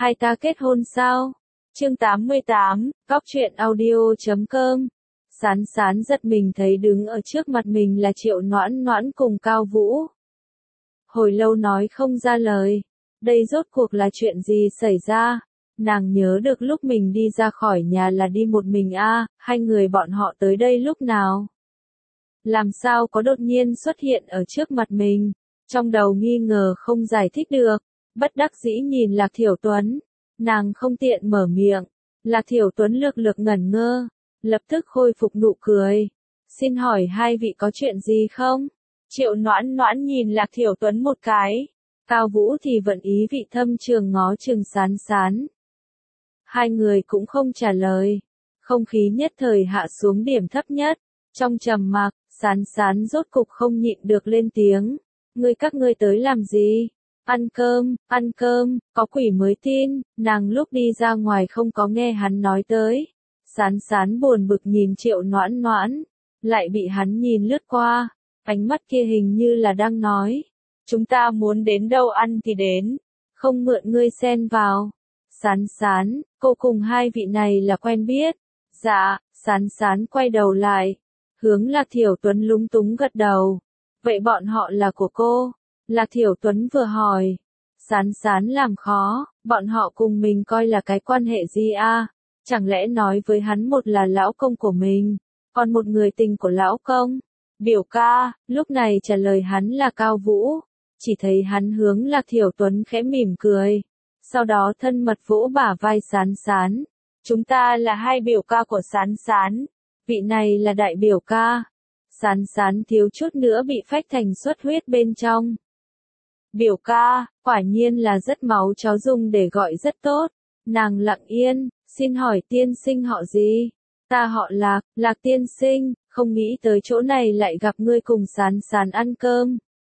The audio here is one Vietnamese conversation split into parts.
hai ta kết hôn sao? Chương 88, Góc truyện audio.com. Sán sán giật mình thấy đứng ở trước mặt mình là Triệu Noãn Noãn cùng Cao Vũ. Hồi lâu nói không ra lời, đây rốt cuộc là chuyện gì xảy ra? Nàng nhớ được lúc mình đi ra khỏi nhà là đi một mình hai người bọn họ tới đây lúc nào? Làm sao có đột nhiên xuất hiện ở trước mặt mình? Trong đầu nghi ngờ không giải thích được, bất đắc dĩ nhìn Lạc Thiểu Tuấn. Nàng không tiện mở miệng. Lạc Thiểu Tuấn lược ngẩn ngơ, lập tức khôi phục nụ cười. Xin hỏi hai vị có chuyện gì không? Triệu Noãn Noãn nhìn Lạc Thiểu Tuấn một cái. Cao Vũ thì vận ý vị thâm trường ngó chừng Sán Sán. Hai người cũng không trả lời. Không khí nhất thời hạ xuống điểm thấp nhất. Trong trầm mặc, Sán Sán rốt cục không nhịn được lên tiếng. Các ngươi tới làm gì? Ăn cơm, có quỷ mới tin, nàng lúc đi ra ngoài không có nghe hắn nói tới. Sán Sán buồn bực nhìn Triệu Noãn Noãn, lại bị hắn nhìn lướt qua, ánh mắt kia hình như là đang nói. Chúng ta muốn đến đâu ăn thì đến, không mượn ngươi xen vào. Sán Sán, cô cùng hai vị này là quen biết. Dạ, Sán Sán quay đầu lại, hướng Lạc Thiểu Tuấn lúng túng gật đầu. Vậy bọn họ là của cô? Lạc Thiểu Tuấn vừa hỏi. Sán Sán làm khó, bọn họ cùng mình coi là cái quan hệ gì Chẳng lẽ nói với hắn một là lão công của mình, còn một người tình của lão công? Biểu ca, lúc này trả lời hắn là Cao Vũ. Chỉ thấy hắn hướng Lạc Thiểu Tuấn khẽ mỉm cười. Sau đó thân mật vỗ bả vai Sán Sán. Chúng ta là hai biểu ca của Sán Sán. Vị này là đại biểu ca. Sán Sán thiếu chút nữa bị phách thành xuất huyết bên trong. Biểu ca, quả nhiên là rất máu chó dùng để gọi rất tốt. Nàng lặng yên, xin hỏi tiên sinh họ gì? Ta họ Lạc, Lạc tiên sinh, không nghĩ tới chỗ này lại gặp ngươi cùng Sán Sán ăn cơm.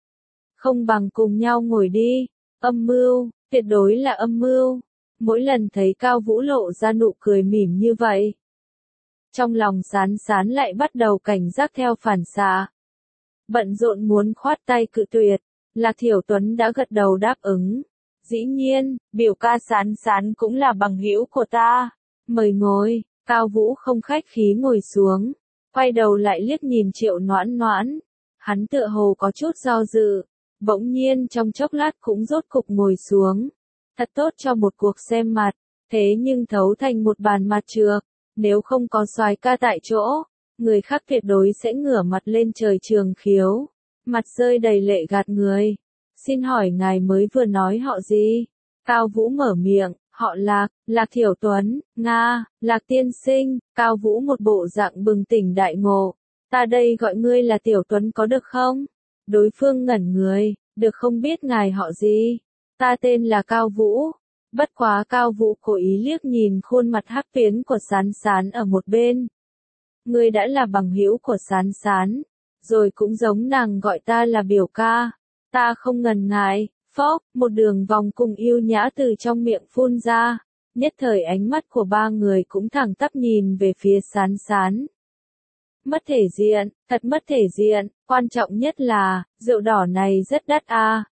Không bằng cùng nhau ngồi đi. Âm mưu, tuyệt đối là âm mưu. Mỗi lần thấy Cao Vũ lộ ra nụ cười mỉm như vậy, trong lòng Sán Sán lại bắt đầu cảnh giác theo phản xạ. Bận rộn muốn khoát tay cự tuyệt. Lạc Thiểu Tuấn đã gật đầu đáp ứng. Dĩ nhiên, biểu ca Sán Sán cũng là bằng hữu của ta. Mời ngồi. Cao Vũ không khách khí ngồi xuống, quay đầu lại liếc nhìn Triệu Noãn Noãn. Hắn tựa hồ có chút do dự, bỗng nhiên trong chốc lát cũng rốt cục ngồi xuống. Thật tốt cho một cuộc xem mặt, thế nhưng thấu thành một bàn mặt trược. Nếu không có soái ca tại chỗ, người khác tuyệt đối sẽ ngửa mặt lên trời trường khiếu. Mặt rơi đầy lệ gạt người. Xin hỏi ngài mới vừa nói họ gì? Cao Vũ mở miệng, họ Lạc, Lạc Thiểu Tuấn, Nga, Lạc tiên sinh. Cao Vũ một bộ dạng bừng tỉnh đại ngộ. Ta đây gọi ngươi là Tiểu Tuấn có được không? Đối phương ngẩn người, được không biết ngài họ gì? Ta tên là Cao Vũ. Bất quá Cao Vũ cố ý liếc nhìn khuôn mặt hắc tuyến của Sán Sán ở một bên. Ngươi đã là bằng hữu của Sán Sán, rồi cũng giống nàng gọi ta là biểu ca. Ta không ngần ngại, phốc, một đường vòng cùng yêu nhã từ trong miệng phun ra. Nhất thời ánh mắt của ba người cũng thẳng tắp nhìn về phía Sán Sán. Mất thể diện, thật mất thể diện, quan trọng nhất là, rượu đỏ này rất đắt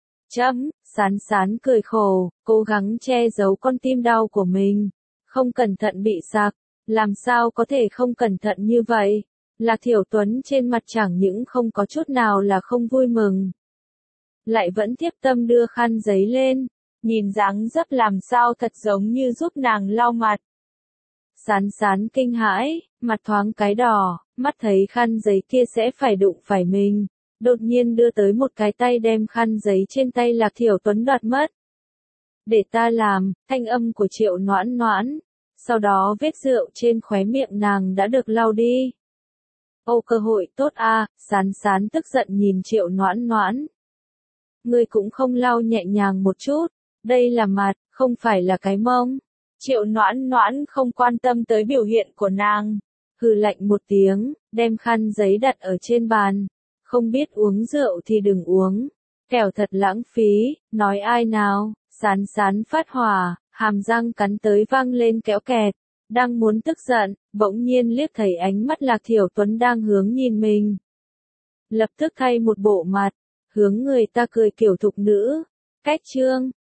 Sán Sán cười khổ, cố gắng che giấu con tim đau của mình. Không cẩn thận bị sặc, làm sao có thể không cẩn thận như vậy? Lạc Thiểu Tuấn trên mặt chẳng những không có chút nào là không vui mừng, lại vẫn tiếp tâm đưa khăn giấy lên, nhìn dáng dấp làm sao thật giống như giúp nàng lau mặt. Sán Sán kinh hãi, mặt thoáng cái đỏ, mắt thấy khăn giấy kia sẽ phải đụng phải mình. Đột nhiên đưa tới một cái tay đem khăn giấy trên tay Lạc Thiểu Tuấn đoạt mất. Để ta làm, thanh âm của Triệu Noãn Noãn. Sau đó vết rượu trên khóe miệng nàng đã được lau đi. Ô cơ hội tốt Sán Sán tức giận nhìn Triệu Noãn Noãn. Ngươi cũng không lau nhẹ nhàng một chút, đây là mặt, không phải là cái mông. Triệu Noãn Noãn không quan tâm tới biểu hiện của nàng. Hừ lạnh một tiếng, đem khăn giấy đặt ở trên bàn. Không biết uống rượu thì đừng uống, kẻo thật lãng phí, nói ai nào? Sán Sán phát hỏa, hàm răng cắn tới vang lên kéo kẹt. Đang muốn tức giận, bỗng nhiên liếc thấy ánh mắt Lạc Thiểu Tuấn đang hướng nhìn mình. Lập tức thay một bộ mặt, hướng người ta cười kiểu thục nữ. Cách chương